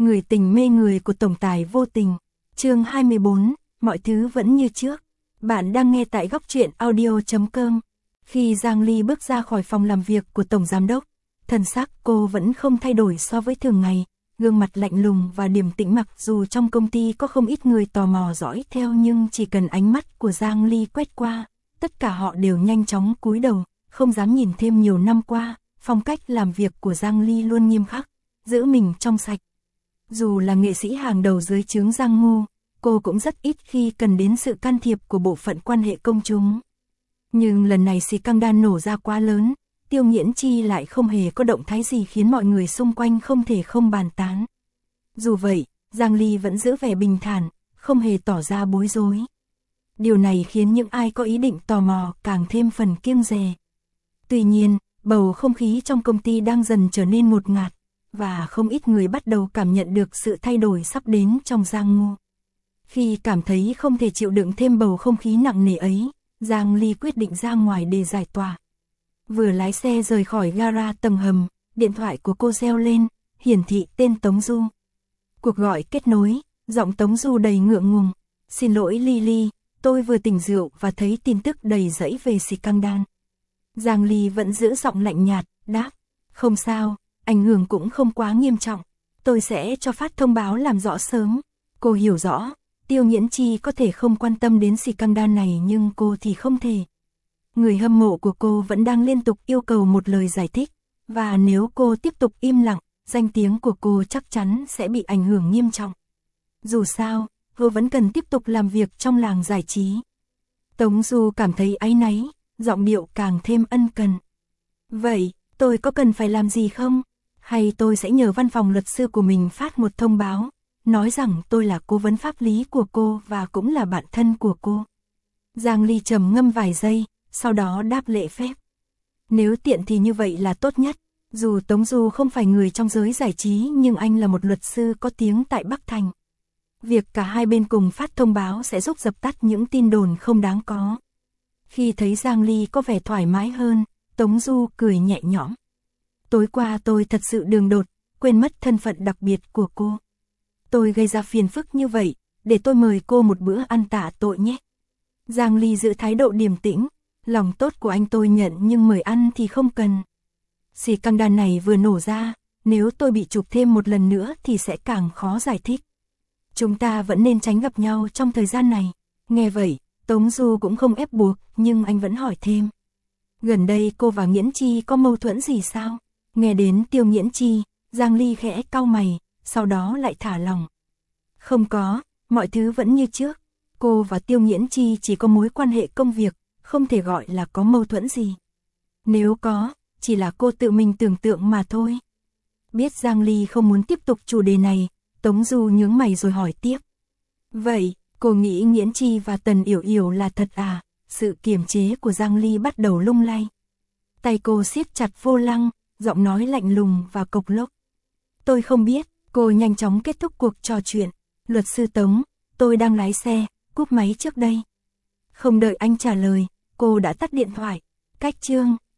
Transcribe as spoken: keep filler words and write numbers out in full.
Người tình mê người của tổng tài vô tình. Chương hai mươi bốn, mọi thứ vẫn như trước. Bạn đang nghe tại góc truyện audio chấm com. Khi Giang Ly bước ra khỏi phòng làm việc của tổng giám đốc, thần sắc cô vẫn không thay đổi so với thường ngày, gương mặt lạnh lùng và điềm tĩnh, mặc dù trong công ty có không ít người tò mò dõi theo, nhưng chỉ cần ánh mắt của Giang Ly quét qua, tất cả họ đều nhanh chóng cúi đầu, không dám nhìn thêm. Nhiều năm qua, phong cách làm việc của Giang Ly luôn nghiêm khắc, giữ mình trong sạch. Dù là nghệ sĩ hàng đầu dưới trướng Giang Ngô, cô cũng rất ít khi cần đến sự can thiệp của bộ phận quan hệ công chúng. Nhưng lần này scandal nổ ra quá lớn, Tiêu Nghiễn Chi lại không hề có động thái gì khiến mọi người xung quanh không thể không bàn tán. Dù vậy, Giang Ly vẫn giữ vẻ bình thản, không hề tỏ ra bối rối. Điều này khiến những ai có ý định tò mò càng thêm phần kiêng dè. Tuy nhiên, bầu không khí trong công ty đang dần trở nên ngột ngạt, và không ít người bắt đầu cảm nhận được sự thay đổi sắp đến trong Giang Ngô. Khi cảm thấy không thể chịu đựng thêm bầu không khí nặng nề ấy, Giang Ly quyết định ra ngoài để giải tỏa. Vừa lái xe rời khỏi gara tầng hầm, điện thoại của cô reo lên, hiển thị tên Tống Du. Cuộc gọi kết nối, giọng Tống Du đầy ngượng ngùng. Xin lỗi Lily, tôi vừa tỉnh rượu và thấy tin tức đầy rẫy về scandal. Giang Ly vẫn giữ giọng lạnh nhạt, đáp, không sao, ảnh hưởng cũng không quá nghiêm trọng, tôi sẽ cho phát thông báo làm rõ sớm. Cô hiểu rõ, Tiêu Nghiễn Chi có thể không quan tâm đến scandal này, nhưng cô thì không thể. Người hâm mộ của cô vẫn đang liên tục yêu cầu một lời giải thích, và nếu cô tiếp tục im lặng, danh tiếng của cô chắc chắn sẽ bị ảnh hưởng nghiêm trọng. Dù sao, cô vẫn cần tiếp tục làm việc trong làng giải trí. Tống Du cảm thấy áy náy, giọng điệu càng thêm ân cần. Vậy, tôi có cần phải làm gì không? Hay tôi sẽ nhờ văn phòng luật sư của mình phát một thông báo, nói rằng tôi là cố vấn pháp lý của cô và cũng là bạn thân của cô. Giang Ly trầm ngâm vài giây, sau đó đáp lễ phép. Nếu tiện thì như vậy là tốt nhất. Dù Tống Du không phải người trong giới giải trí, nhưng anh là một luật sư có tiếng tại Bắc Thành. Việc cả hai bên cùng phát thông báo sẽ giúp dập tắt những tin đồn không đáng có. Khi thấy Giang Ly có vẻ thoải mái hơn, Tống Du cười nhẹ nhõm. Tối qua tôi thật sự đường đột, quên mất thân phận đặc biệt của cô. Tôi gây ra phiền phức như vậy, để tôi mời cô một bữa ăn tạ tội nhé. Giang Ly giữ thái độ điềm tĩnh, lòng tốt của anh tôi nhận, nhưng mời ăn thì không cần. Scandal này vừa nổ ra, nếu tôi bị chụp thêm một lần nữa thì sẽ càng khó giải thích. Chúng ta vẫn nên tránh gặp nhau trong thời gian này. Nghe vậy, Tống Du cũng không ép buộc, nhưng anh vẫn hỏi thêm. Gần đây cô và Nghiễn Chi có mâu thuẫn gì sao? Nghe đến Tiêu Nghiễn Chi, Giang Ly khẽ cau mày, sau đó lại thả lỏng. Không có, mọi thứ vẫn như trước. Cô và Tiêu Nghiễn Chi chỉ có mối quan hệ công việc, không thể gọi là có mâu thuẫn gì. Nếu có, chỉ là cô tự mình tưởng tượng mà thôi. Biết Giang Ly không muốn tiếp tục chủ đề này, Tống Du nhướng mày rồi hỏi tiếp. Vậy, cô nghĩ Nghiễn Chi và Tần Yểu Yểu là thật à? Sự kiềm chế của Giang Ly bắt đầu lung lay. Tay cô siết chặt vô lăng, giọng nói lạnh lùng và cộc lốc. Tôi không biết. Cô nhanh chóng kết thúc cuộc trò chuyện. Luật sư Tống, tôi đang lái xe, cúp máy trước đây. Không đợi anh trả lời, cô đã tắt điện thoại. Cách chương